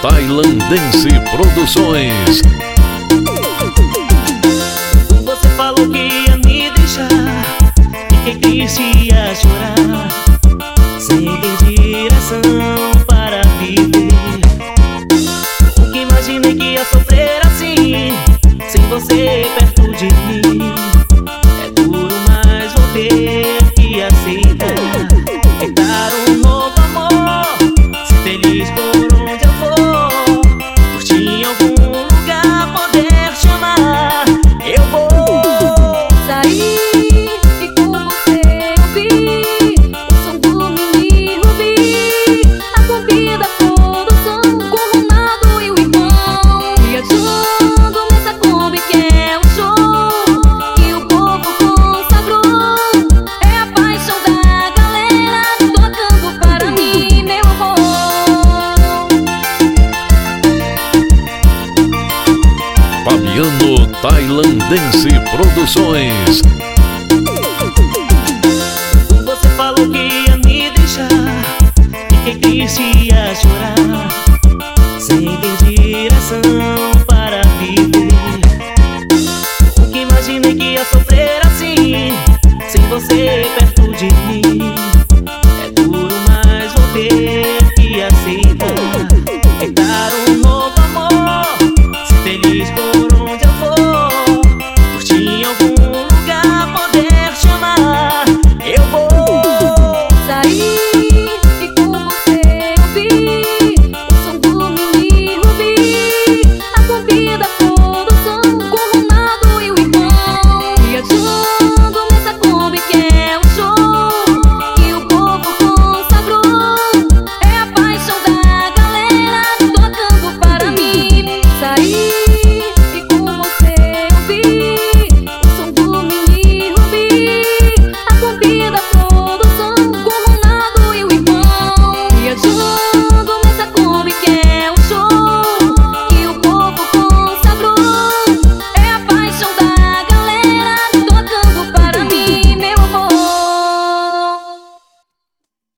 Tailandense Produções. Você falou que ia me deixar, fiquei triste e ia chorar, sem ter direção para viver. Nunca imaginei que ia sofrer assim, sem você perto de mim. É duro, mas vou ter que aceitar, tentar um novo amor, ser feliz por onde eu for, curtir em algum lugar, poder te amar. Eu vou sair e com você ouvir o som do Mini Rubi, a convida todo o som com o Ronaldo e o irmão, viajando nessa Kombi que é um show que o povo consagrou. É a paixão da galera tocando para mim, meu amor. Fabiano Tailandense Produções. Você falou que ia me deixar, fiquei triste e ia chorar, sem ter direção para viver. Nunca imaginei que ia sofrer assim, sem você